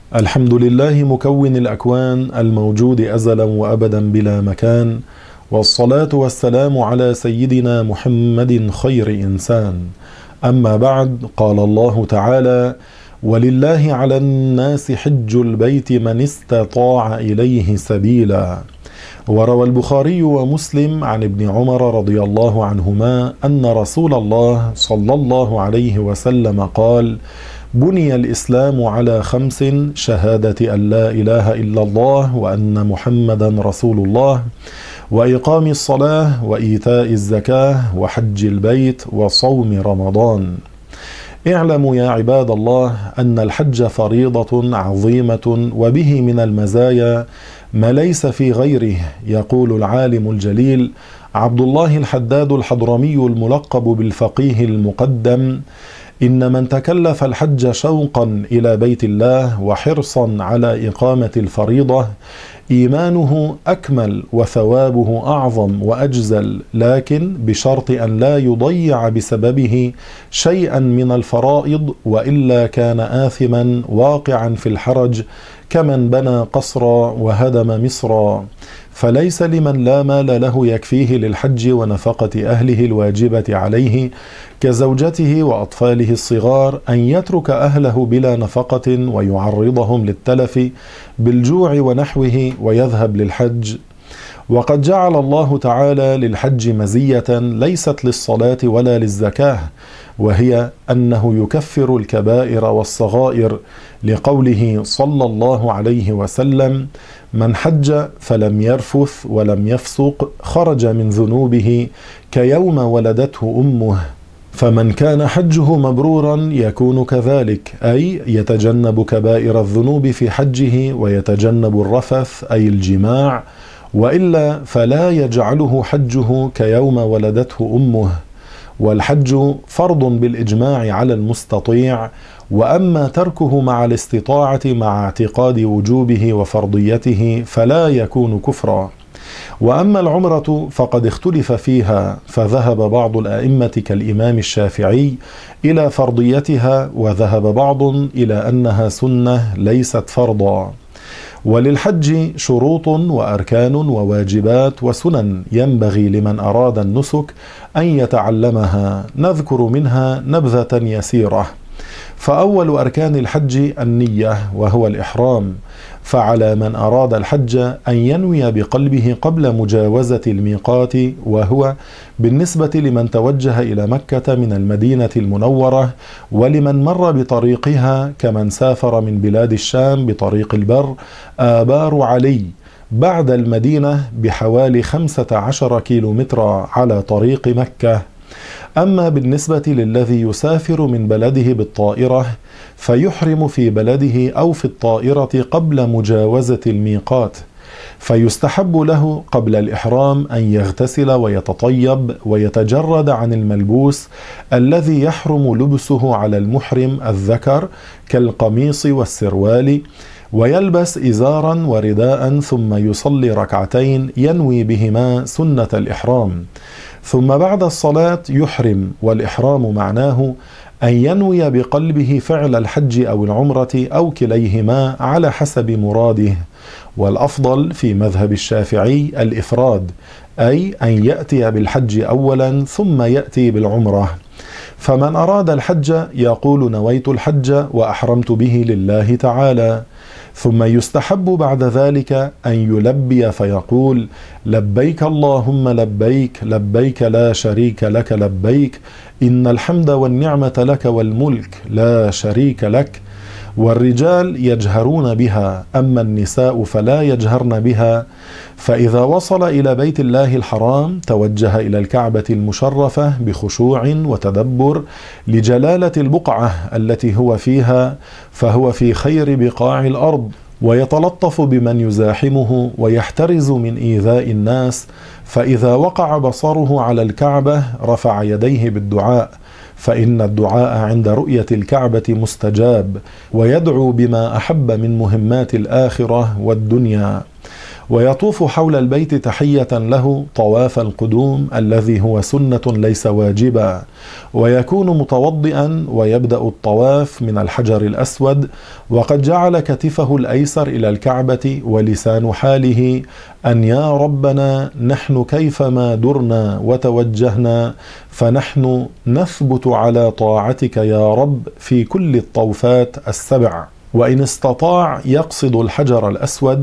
الحمد لله مكون الأكوان الموجود أزلا وأبدا بلا مكان، والصلاة والسلام على سيدنا محمد خير إنسان. أما بعد، قال الله تعالى: ولله على الناس حج البيت من استطاع إليه سبيلا. وروى البخاري ومسلم عن ابن عمر رضي الله عنهما أن رسول الله صلى الله عليه وسلم قال: بني الإسلام على 5: شهادة أن لا إله إلا الله وأن محمدا رسول الله، وإقام الصلاة، وإيتاء الزكاة، وحج البيت، وصوم رمضان. اعلموا يا عباد الله أن الحج فريضة عظيمة، وبه من المزايا ما ليس في غيره. يقول العالم الجليل عبد الله الحداد الحضرمي الملقب بالفقيه المقدم: إن من تكلف الحج شوقا إلى بيت الله وحرصا على إقامة الفريضة إيمانه أكمل وثوابه أعظم وأجزل، لكن بشرط أن لا يضيع بسببه شيئا من الفرائض، وإلا كان آثما واقعا في الحرج كمن بنى قصرا وهدم مصرا. فليس لمن لا مال له يكفيه للحج ونفقة أهله الواجبة عليه كزوجته وأطفاله الصغار أن يترك أهله بلا نفقة ويعرضهم للتلف بالجوع ونحوه ويذهب للحج. وقد جعل الله تعالى للحج مزية ليست للصلاة ولا للزكاة، وهي أنه يكفر الكبائر والصغائر، لقوله صلى الله عليه وسلم: من حج فلم يرفث ولم يفسق خرج من ذنوبه كيوم ولدته أمه. فمن كان حجه مبرورا يكون كذلك، أي يتجنب كبائر الذنوب في حجه ويتجنب الرفث أي الجماع، وإلا فلا يجعله حجه كيوم ولدته أمه. والحج فرض بالإجماع على المستطيع، وأما تركه مع الاستطاعة مع اعتقاد وجوبه وفرضيته فلا يكون كفرا. وأما العمرة فقد اختلف فيها، فذهب بعض الأئمة كالإمام الشافعي إلى فرضيتها، وذهب بعض إلى أنها سنة ليست فرضا. وللحج شروط وأركان وواجبات وسنن ينبغي لمن أراد النسك أن يتعلمها، نذكر منها نبذة يسيرة. فأول أركان الحج النية، وهو الإحرام. فعلى من أراد الحج أن ينوي بقلبه قبل مجاوزة الميقات، وهو بالنسبة لمن توجه إلى مكة من المدينة المنورة، ولمن مر بطريقها كمن سافر من بلاد الشام بطريق البر آبار علي بعد المدينة بحوالي 15 كيلومتر على طريق مكة. أما بالنسبة للذي يسافر من بلده بالطائرة فيحرم في بلده أو في الطائرة قبل مجاوزة الميقات، فيستحب له قبل الإحرام أن يغتسل ويتطيب ويتجرد عن الملبوس الذي يحرم لبسه على المحرم الذكر كالقميص والسروال، ويلبس إزارا ورداء، ثم يصلي ركعتين ينوي بهما سنة الإحرام. ثم بعد الصلاة يحرم، والإحرام معناه أن ينوي بقلبه فعل الحج أو العمرة أو كليهما على حسب مراده. والأفضل في مذهب الشافعي الإفراد، أي أن يأتي بالحج أولا ثم يأتي بالعمرة. فمن أراد الحج يقول: نويت الحج وأحرمت به لله تعالى. ثم يستحب بعد ذلك أن يلبي فيقول: لبيك اللهم لبيك، لبيك لا شريك لك لبيك، إن الحمد والنعمة لك والملك لا شريك لك. والرجال يجهرون بها، أما النساء فلا يجهرن بها. فإذا وصل إلى بيت الله الحرام توجه إلى الكعبة المشرفة بخشوع وتدبر لجلالة البقعة التي هو فيها، فهو في خير بقاع الأرض، ويتلطف بمن يزاحمه ويحترز من إيذاء الناس. فإذا وقع بصره على الكعبة رفع يديه بالدعاء، فإن الدعاء عند رؤية الكعبة مستجاب، ويدعو بما أحب من مهمات الآخرة والدنيا. ويطوف حول البيت تحية له طواف القدوم الذي هو سنة ليس واجبا، ويكون متوضئا ويبدأ الطواف من الحجر الأسود، وقد جعل كتفه الأيسر إلى الكعبة، ولسان حاله أن يا ربنا نحن كيفما درنا وتوجهنا فنحن نثبت على طاعتك يا رب في كل الطوفات السبع. وإن استطاع يقصد الحجر الأسود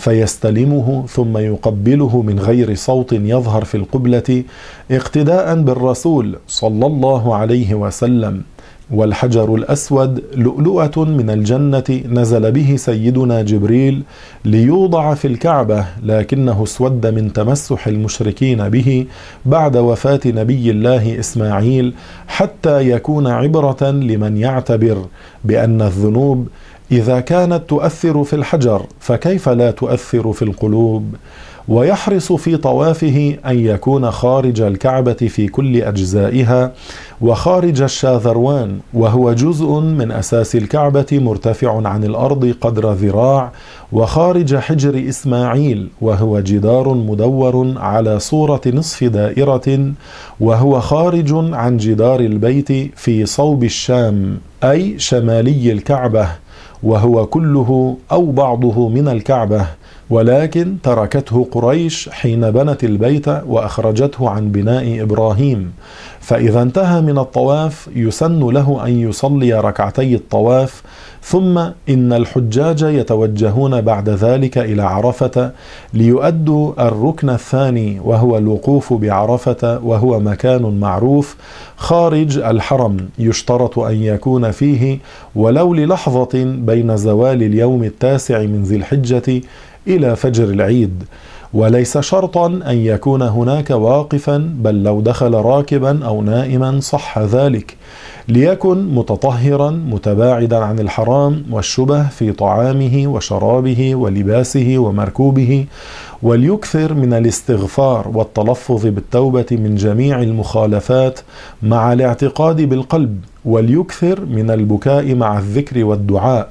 فيستلمه ثم يقبله من غير صوت يظهر في القبلة اقتداء بالرسول صلى الله عليه وسلم. والحجر الأسود لؤلؤة من الجنة نزل به سيدنا جبريل ليوضع في الكعبة، لكنه اسود من تمسح المشركين به بعد وفاة نبي الله إسماعيل، حتى يكون عبرة لمن يعتبر بأن الذنوب إذا كانت تؤثر في الحجر فكيف لا تؤثر في القلوب. ويحرص في طوافه أن يكون خارج الكعبة في كل أجزائها، وخارج الشاذروان وهو جزء من أساس الكعبة مرتفع عن الأرض قدر ذراع، وخارج حجر إسماعيل وهو جدار مدور على صورة نصف دائرة، وهو خارج عن جدار البيت في صوب الشام أي شمالي الكعبة، وهو كله أو بعضه من الكعبة، ولكن تركته قريش حين بنت البيت وأخرجته عن بناء إبراهيم. فإذا انتهى من الطواف يسن له أن يصلي ركعتي الطواف، ثم إن الحجاج يتوجهون بعد ذلك إلى عرفة ليؤدوا الركن الثاني وهو الوقوف بعرفة، وهو مكان معروف خارج الحرم يشترط أن يكون فيه ولو للحظة بين زوال اليوم 9 من ذي الحجة إلى فجر العيد، وليس شرطا أن يكون هناك واقفا، بل لو دخل راكبا أو نائما صح ذلك، ليكن متطهرا متباعدا عن الحرام والشبه في طعامه وشرابه ولباسه ومركوبه، وليكثر من الاستغفار والتلفظ بالتوبة من جميع المخالفات مع الاعتقاد بالقلب، وليكثر من البكاء مع الذكر والدعاء،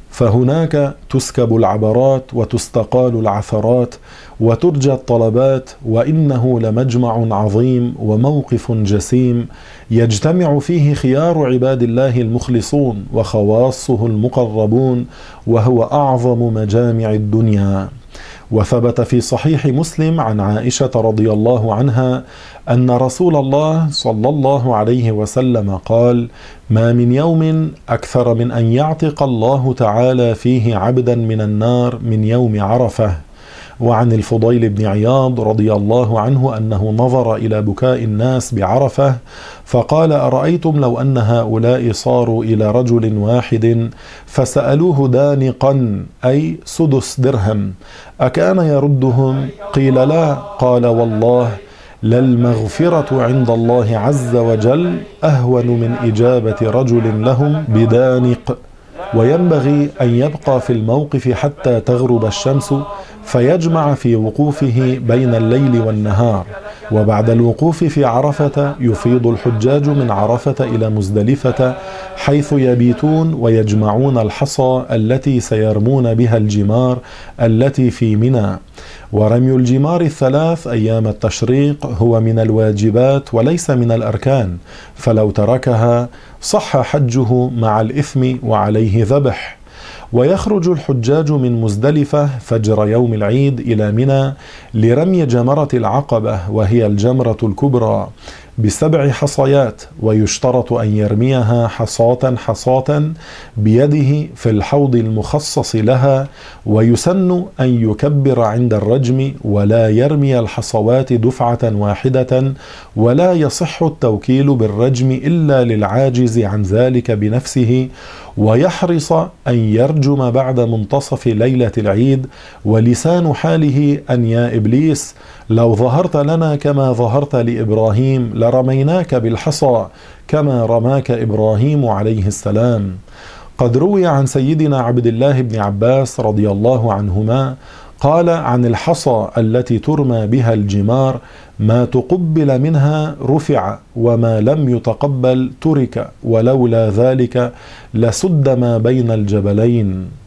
فهناك تسكب العبرات وتستقال العثرات وترجى الطلبات، وإنه لمجمع عظيم وموقف جسيم يجتمع فيه خيار عباد الله المخلصون وخواصه المقربون، وهو أعظم مجامع الدنيا. وثبت في صحيح مسلم عن عائشة رضي الله عنها أن رسول الله صلى الله عليه وسلم قال: ما من يوم أكثر من أن يعتق الله تعالى فيه عبدا من النار من يوم عرفة. وعن الفضيل بن عياض رضي الله عنه أنه نظر إلى بكاء الناس بعرفة فقال: أرأيتم لو أن هؤلاء صاروا إلى رجل واحد فسألوه دانقا أي سدس درهم أكان يردهم؟ قيل لا. قال: والله للمغفرة عند الله عز وجل أهون من إجابة رجل لهم بدانق. وينبغي أن يبقى في الموقف حتى تغرب الشمس فيجمع في وقوفه بين الليل والنهار. وبعد الوقوف في عرفة يفيض الحجاج من عرفة إلى مزدلفة حيث يبيتون ويجمعون الحصى التي سيرمون بها الجمار التي في منى. ورمي الجمار 3 أيام التشريق هو من الواجبات وليس من الأركان، فلو تركها صح حجه مع الإثم وعليه ذبح. ويخرج الحجاج من مزدلفة فجر يوم العيد إلى منى لرمي جمرة العقبة وهي الجمرة الكبرى ب7 حصيات، ويشترط أن يرميها حصاة حصاة بيده في الحوض المخصص لها، ويسن أن يكبر عند الرجم ولا يرمي الحصوات دفعة واحدة، ولا يصح التوكيل بالرجم إلا للعاجز عن ذلك بنفسه، ويحرص أن يرجم بعد منتصف ليلة العيد، ولسان حاله أن يا إبليس لو ظهرت لنا كما ظهرت لإبراهيم لرميناك بالحصى كما رماك إبراهيم عليه السلام. قد روي عن سيدنا عبد الله بن عباس رضي الله عنهما قال عن الحصى التي ترمى بها الجمار: ما تقبل منها رفع وما لم يتقبل ترك، ولولا ذلك لسد ما بين الجبلين.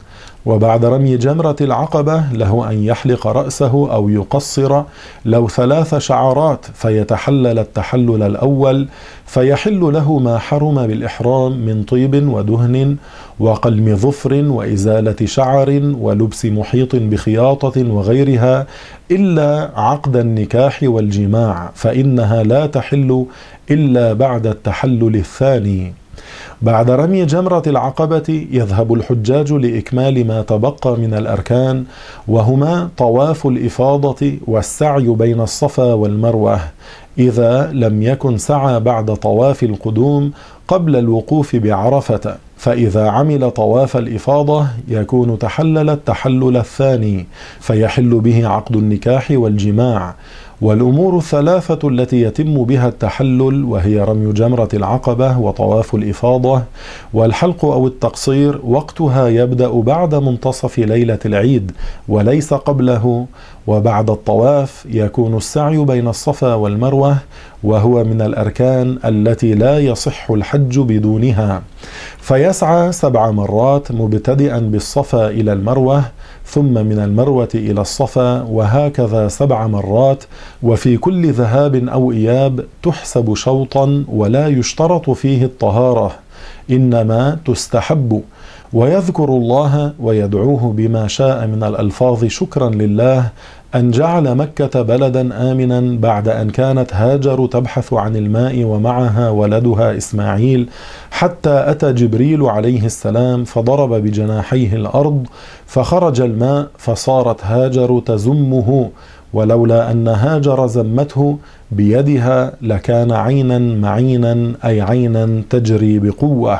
وبعد رمي جمرة العقبة له أن يحلق رأسه أو يقصر لو 3 شعرات فيتحلل التحلل الأول، فيحل له ما حرم بالإحرام من طيب ودهن وقلم ظفر وإزالة شعر ولبس محيط بخياطة وغيرها، إلا عقد النكاح والجماع فإنها لا تحل إلا بعد التحلل الثاني. بعد رمي جمرة العقبة يذهب الحجاج لإكمال ما تبقى من الأركان، وهما طواف الإفاضة والسعي بين الصفا والمروة، إذا لم يكن سعى بعد طواف القدوم قبل الوقوف بعرفة، فإذا عمل طواف الإفاضة يكون تحلل التحلل الثاني فيحل به عقد النكاح والجماع. والأمور الثلاثة التي يتم بها التحلل وهي رمي جمرة العقبة وطواف الإفاضة والحلق أو التقصير وقتها يبدأ بعد منتصف ليلة العيد وليس قبله، وبعد الطواف يكون السعي بين الصفا والمروة، وهو من الأركان التي لا يصح الحج بدونها، فيسعى 7 مرات مبتدئا بالصفا إلى المروة، ثم من المروة إلى الصفا، وهكذا 7 مرات، وفي كل ذهاب أو إياب تحسب شوطا ولا يشترط فيه الطهارة، إنما تستحب، ويذكر الله ويدعوه بما شاء من الألفاظ شكرا لله أن جعل مكة بلدا آمنا بعد أن كانت هاجر تبحث عن الماء ومعها ولدها إسماعيل، حتى أتى جبريل عليه السلام فضرب بجناحيه الأرض فخرج الماء فصارت هاجر تزمه، ولولا أن هاجر زمته بيدها لكان عينا معينا أي عينا تجري بقوة.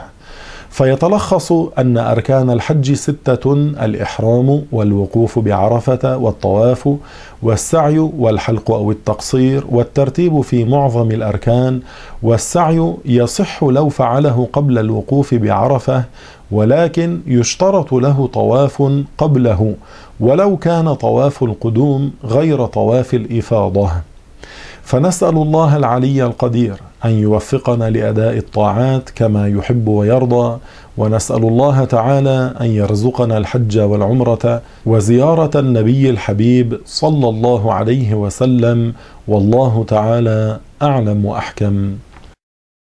فيتلخص أن أركان الحج 6: الإحرام والوقوف بعرفة والطواف والسعي والحلق أو التقصير والترتيب في معظم الأركان، والسعي يصح لو فعله قبل الوقوف بعرفة، ولكن يشترط له طواف قبله ولو كان طواف القدوم غير طواف الإفاضة. فنسأل الله العلي القدير أن يوفقنا لأداء الطاعات كما يحب ويرضى، ونسأل الله تعالى أن يرزقنا الحج والعمرة وزيارة النبي الحبيب صلى الله عليه وسلم، والله تعالى أعلم وأحكم.